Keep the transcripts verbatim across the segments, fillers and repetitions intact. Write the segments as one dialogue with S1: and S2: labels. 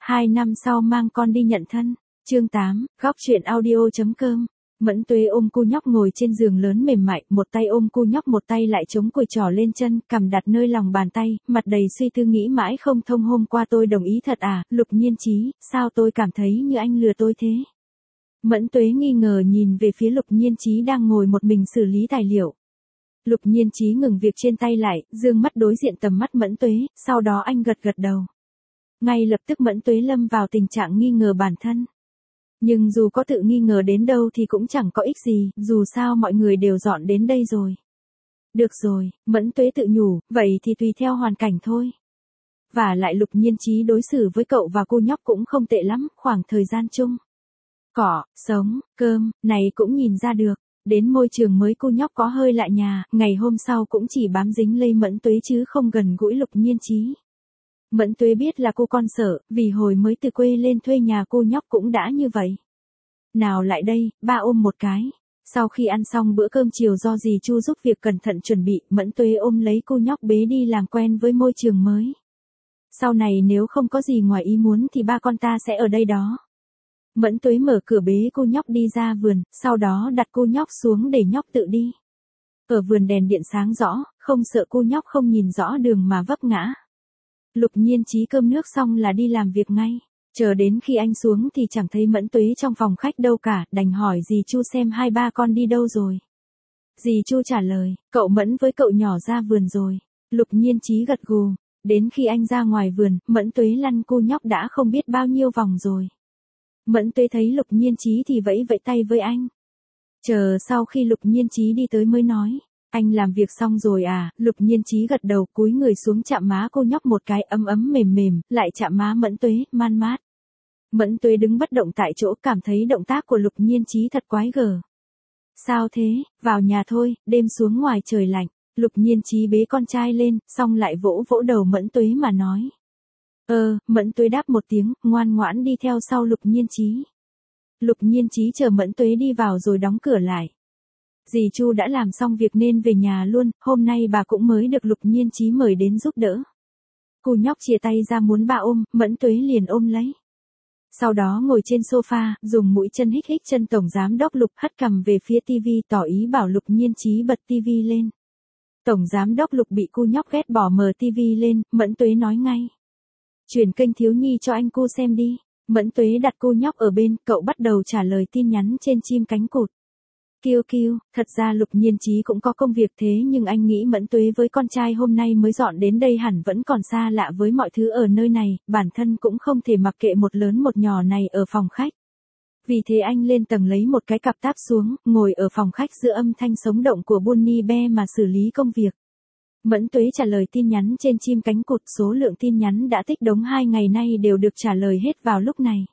S1: Hai năm sau mang con đi nhận thân. Chương tám, góc truyện audio chấm com. Mẫn Tuế ôm cu nhóc ngồi trên giường lớn mềm mại, một tay ôm cu nhóc một tay lại chống cùi trỏ lên chân, cằm đặt nơi lòng bàn tay, mặt đầy suy tư nghĩ mãi không thông. Hôm qua tôi đồng ý thật à, Lục Nhiên Chí, sao tôi cảm thấy như anh lừa tôi thế? Mẫn Tuế nghi ngờ nhìn về phía Lục Nhiên Chí đang ngồi một mình xử lý tài liệu. Lục Nhiên Chí ngừng việc trên tay lại, dương mắt đối diện tầm mắt Mẫn Tuế, sau đó anh gật gật đầu. Ngay lập tức Mẫn Tuế lâm vào tình trạng nghi ngờ bản thân. Nhưng dù có tự nghi ngờ đến đâu thì cũng chẳng có ích gì, dù sao mọi người đều dọn đến đây rồi. Được rồi, Mẫn Tuế tự nhủ, vậy thì tùy theo hoàn cảnh thôi. Và lại Lục Nhiên Chí đối xử với cậu và cô nhóc cũng không tệ lắm, khoảng thời gian chung. Cỏ, sống, cơm, này cũng nhìn ra được. Đến môi trường mới cô nhóc có hơi lạ nhà, ngày hôm sau cũng chỉ bám dính lây Mẫn Tuế chứ không gần gũi Lục Nhiên Chí. Mẫn Tuế biết là cô con sợ, vì hồi mới từ quê lên thuê nhà cô nhóc cũng đã như vậy. Nào lại đây, ba ôm một cái. Sau khi ăn xong bữa cơm chiều do dì Chu giúp việc cẩn thận chuẩn bị, Mẫn Tuế ôm lấy cô nhóc bế đi làm quen với môi trường mới. Sau này nếu không có gì ngoài ý muốn thì ba con ta sẽ ở đây đó. Mẫn Tuế mở cửa bế cô nhóc đi ra vườn, sau đó đặt cô nhóc xuống để nhóc tự đi. Ở vườn đèn điện sáng rõ, không sợ cô nhóc không nhìn rõ đường mà vấp ngã. Lục Nhiên Chí cơm nước xong là đi làm việc ngay. Chờ đến khi anh xuống thì chẳng thấy Mẫn Tuế trong phòng khách đâu cả, đành hỏi dì Chu xem hai ba con đi đâu rồi. Dì Chu trả lời, cậu Mẫn với cậu nhỏ ra vườn rồi. Lục Nhiên Chí gật gù. Đến khi anh ra ngoài vườn, Mẫn Tuế lăn cô nhóc đã không biết bao nhiêu vòng rồi. Mẫn Tuế thấy Lục Nhiên Chí thì vẫy vẫy tay với anh. Chờ sau khi Lục Nhiên Chí đi tới mới nói. Anh làm việc xong rồi à? Lục Nhiên Chí gật đầu cúi người xuống chạm má cô nhóc một cái ấm ấm mềm mềm, lại chạm má Mẫn Tuế, man mát. Mẫn Tuế đứng bất động tại chỗ cảm thấy động tác của Lục Nhiên Chí thật quái gở. Sao thế? Vào nhà thôi, đêm xuống ngoài trời lạnh. Lục Nhiên Chí bế con trai lên, xong lại vỗ vỗ đầu Mẫn Tuế mà nói. Ờ, Mẫn Tuế đáp một tiếng, ngoan ngoãn đi theo sau Lục Nhiên Chí. Lục Nhiên Chí chờ Mẫn Tuế đi vào rồi đóng cửa lại. Dì Chu đã làm xong việc nên về nhà luôn, hôm nay bà cũng mới được Lục Nhiên Chí mời đến giúp đỡ. Cô nhóc chìa tay ra muốn bà ôm, Mẫn Tuế liền ôm lấy. Sau đó ngồi trên sofa, dùng mũi chân hích hích chân tổng giám đốc Lục, hất cằm về phía tivi tỏ ý bảo Lục Nhiên Chí bật tivi lên. Tổng giám đốc Lục bị cô nhóc ghét bỏ mở tivi lên, Mẫn Tuế nói ngay. Chuyển kênh thiếu nhi cho anh cô xem đi. Mẫn Tuế đặt cô nhóc ở bên, cậu bắt đầu trả lời tin nhắn trên chim cánh cụt. Kiêu kiêu, thật ra Lục Nhiên Chí cũng có công việc thế nhưng anh nghĩ Mẫn Tuế với con trai hôm nay mới dọn đến đây hẳn vẫn còn xa lạ với mọi thứ ở nơi này, bản thân cũng không thể mặc kệ một lớn một nhỏ này ở phòng khách. Vì thế anh lên tầng lấy một cái cặp táp xuống, ngồi ở phòng khách giữa âm thanh sống động của Bunny Bear mà xử lý công việc. Mẫn Tuế trả lời tin nhắn trên chim cánh cụt, số lượng tin nhắn đã tích đống hai ngày nay đều được trả lời hết vào lúc này.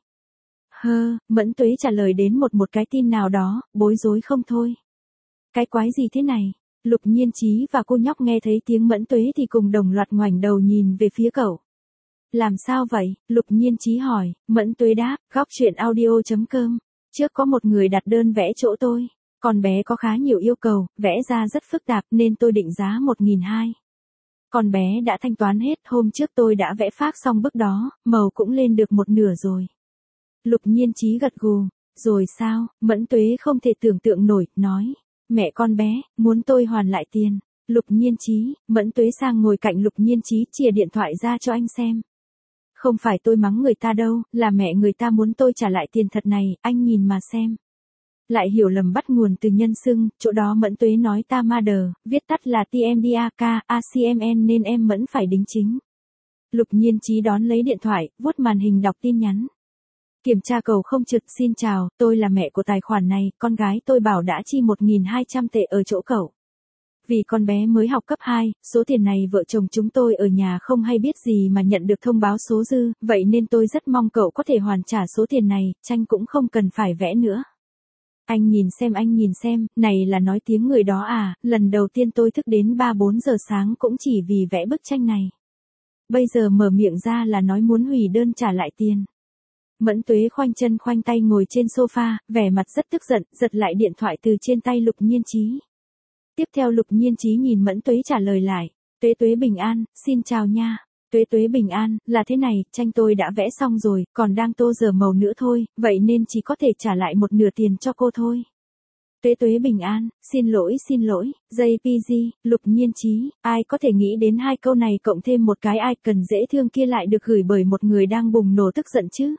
S1: Hơ, Mẫn Tuế trả lời đến một một cái tin nào đó, bối rối không thôi. Cái quái gì thế này? Lục Nhiên Chí và cô nhóc nghe thấy tiếng Mẫn Tuế thì cùng đồng loạt ngoảnh đầu nhìn về phía cậu. Làm sao vậy? Lục Nhiên Chí hỏi, Mẫn Tuế đáp, góc truyện audio chấm com. Trước có một người đặt đơn vẽ chỗ tôi. Con bé có khá nhiều yêu cầu, vẽ ra rất phức tạp nên tôi định giá một nghìn hai trăm. Con bé đã thanh toán hết, hôm trước tôi đã vẽ phác xong bức đó, màu cũng lên được một nửa rồi. Lục Nhiên Chí gật gù. Rồi sao? Mẫn Tuế không thể tưởng tượng nổi, nói. Mẹ con bé, muốn tôi hoàn lại tiền. Lục Nhiên Chí, Mẫn Tuế sang ngồi cạnh Lục Nhiên Chí chìa điện thoại ra cho anh xem. Không phải tôi mắng người ta đâu, là mẹ người ta muốn tôi trả lại tiền thật này, anh nhìn mà xem. Lại hiểu lầm bắt nguồn từ nhân xưng, chỗ đó Mẫn Tuế nói ta ma đờ, viết tắt là tê em đê a ca a xê em en nên em Mẫn phải đính chính. Lục Nhiên Chí đón lấy điện thoại, vuốt màn hình đọc tin nhắn. Kiểm tra cầu không trực, xin chào, tôi là mẹ của tài khoản này, con gái tôi bảo đã chi một nghìn hai trăm tệ ở chỗ cậu. Vì con bé mới học cấp hai, số tiền này vợ chồng chúng tôi ở nhà không hay biết gì mà nhận được thông báo số dư, vậy nên tôi rất mong cậu có thể hoàn trả số tiền này, tranh cũng không cần phải vẽ nữa. Anh nhìn xem anh nhìn xem, này là nói tiếng người đó à, lần đầu tiên tôi thức đến ba bốn giờ sáng cũng chỉ vì vẽ bức tranh này. Bây giờ mở miệng ra là nói muốn hủy đơn trả lại tiền. Mẫn Tuế khoanh chân khoanh tay ngồi trên sofa, vẻ mặt rất tức giận, giật lại điện thoại từ trên tay Lục Nhiên Chí. Tiếp theo Lục Nhiên Chí nhìn Mẫn Tuế trả lời lại, Tuế Tuế bình an, xin chào nha. Tuế tuế bình an, là thế này, tranh tôi đã vẽ xong rồi, còn đang tô giờ màu nữa thôi, vậy nên chỉ có thể trả lại một nửa tiền cho cô thôi. Tuế tuế bình an, xin lỗi xin lỗi, gi pê giê, Lục Nhiên Chí, ai có thể nghĩ đến hai câu này cộng thêm một cái ai cần dễ thương kia lại được gửi bởi một người đang bùng nổ tức giận chứ.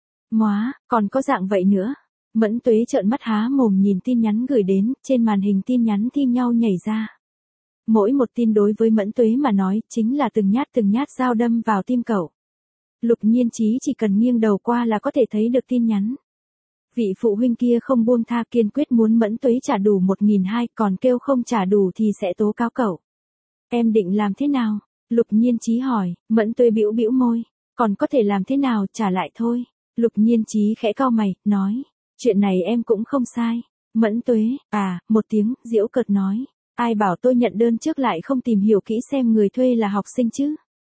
S1: Móa, còn có dạng vậy nữa. Mẫn Tuế trợn mắt há mồm nhìn tin nhắn gửi đến, trên màn hình tin nhắn thi nhau nhảy ra. Mỗi một tin đối với Mẫn Tuế mà nói, chính là từng nhát từng nhát dao đâm vào tim cậu. Lục Nhiên Chí chỉ cần nghiêng đầu qua là có thể thấy được tin nhắn. Vị phụ huynh kia không buông tha, kiên quyết muốn Mẫn Tuế trả đủ một nghìn hai, còn kêu không trả đủ thì sẽ tố cáo cậu. Em định làm thế nào? Lục Nhiên Chí hỏi. Mẫn Tuế bĩu bĩu môi. Còn có thể làm thế nào, trả lại thôi. Lục Nhiên Chí khẽ cau mày, nói. Chuyện này em cũng không sai. Mẫn Tuế, à, một tiếng, giễu cợt nói. Ai bảo tôi nhận đơn trước lại không tìm hiểu kỹ xem người thuê là học sinh chứ.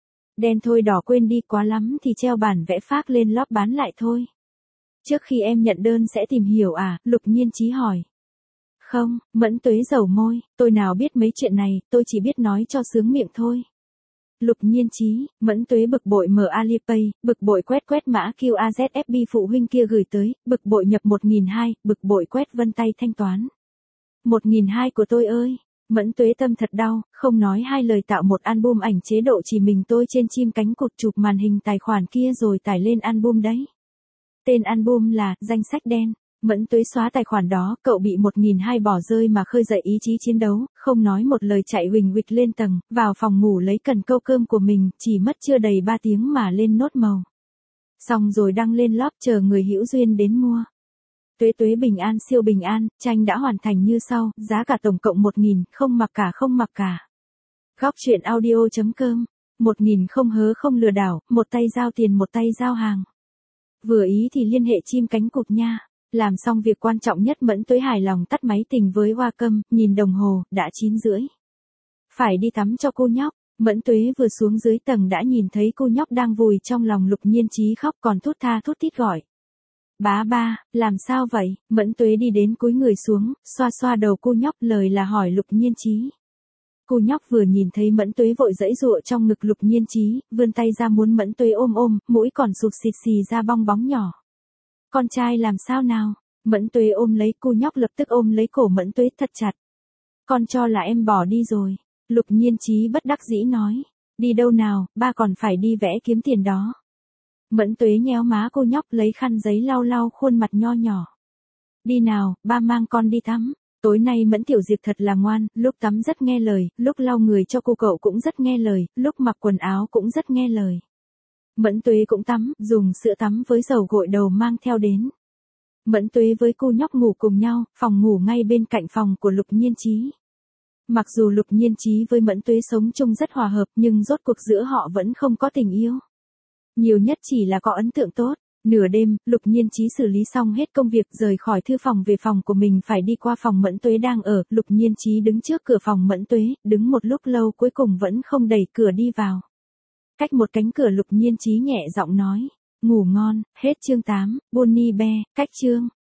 S1: Đen thôi đỏ quên đi, quá lắm thì treo bản vẽ phác lên lóp bán lại thôi. Trước khi em nhận đơn sẽ tìm hiểu à? Lục Nhiên Chí hỏi. Không, Mẫn Tuế dầu môi, tôi nào biết mấy chuyện này, tôi chỉ biết nói cho sướng miệng thôi. Lục Nhiên Chí, Mẫn Tuế bực bội mở Alipay, bực bội quét quét mã quy rờ ép bê phụ huynh kia gửi tới, bực bội nhập một nghìn hai, bực bội quét vân tay thanh toán. một nghìn hai của tôi ơi. Mẫn Tuế tâm thật đau, không nói hai lời tạo một album ảnh chế độ chỉ mình tôi trên chim cánh cụt, chụp màn hình tài khoản kia rồi tải lên album đấy. Tên album là Danh sách đen. Mẫn Tuế xóa tài khoản đó, cậu bị một nghìn hai bỏ rơi mà khơi dậy ý chí chiến đấu, không nói một lời chạy huỳnh huỵch lên tầng, vào phòng ngủ lấy cần câu cơm của mình, chỉ mất chưa đầy ba tiếng mà lên nốt màu. Xong rồi đăng lên blog chờ người hữu duyên đến mua. Tuế tuế bình an siêu bình an, tranh đã hoàn thành như sau, giá cả tổng cộng một nghìn, không mặc cả không mặc cả. Góc truyện audio chấm com, một nghìn không hớ không lừa đảo, một tay giao tiền một tay giao hàng. Vừa ý thì liên hệ chim cánh cụt nha. Làm xong việc quan trọng nhất, Mẫn Tuế hài lòng tắt máy tình với Hoa Câm, nhìn đồng hồ, đã chín rưỡi. Phải đi tắm cho cô nhóc. Mẫn Tuế vừa xuống dưới tầng đã nhìn thấy cô nhóc đang vùi trong lòng Lục Nhiên Chí khóc còn thút tha thút thít gọi. Bá ba, làm sao vậy? Mẫn Tuế đi đến cúi người xuống, xoa xoa đầu cô nhóc, lời là hỏi Lục Nhiên Chí. Cô nhóc vừa nhìn thấy Mẫn Tuế vội giãy giụa trong ngực Lục Nhiên Chí, vươn tay ra muốn Mẫn Tuế ôm ôm, mũi còn sụt xịt xì ra bong bóng nhỏ. Con trai làm sao nào? Mẫn Tuế ôm lấy cô nhóc, lập tức ôm lấy cổ Mẫn Tuế thật chặt. Con cho là em bỏ đi rồi. Lục Nhiên Chí bất đắc dĩ nói. Đi đâu nào, ba còn phải đi vẽ kiếm tiền đó. Mẫn Tuế nhéo má cô nhóc, lấy khăn giấy lau lau khuôn mặt nho nhỏ. Đi nào, ba mang con đi tắm. Tối nay Mẫn Tiểu Diệp thật là ngoan, lúc tắm rất nghe lời, lúc lau người cho cô cậu cũng rất nghe lời, lúc mặc quần áo cũng rất nghe lời. Mẫn Tuế cũng tắm, dùng sữa tắm với dầu gội đầu mang theo đến. Mẫn Tuế với cô nhóc ngủ cùng nhau, phòng ngủ ngay bên cạnh phòng của Lục Nhiên Chí. Mặc dù Lục Nhiên Chí với Mẫn Tuế sống chung rất hòa hợp, nhưng rốt cuộc giữa họ vẫn không có tình yêu. Nhiều nhất chỉ là có ấn tượng tốt. Nửa đêm, Lục Nhiên Chí xử lý xong hết công việc, rời khỏi thư phòng về phòng của mình, phải đi qua phòng Mẫn Tuế đang ở. Lục Nhiên Chí đứng trước cửa phòng Mẫn Tuế, đứng một lúc lâu cuối cùng vẫn không đẩy cửa đi vào. Cách một cánh cửa Lục Nhiên Chí nhẹ giọng nói. Ngủ ngon, hết chương tám, Bonnie Bear, cách chương.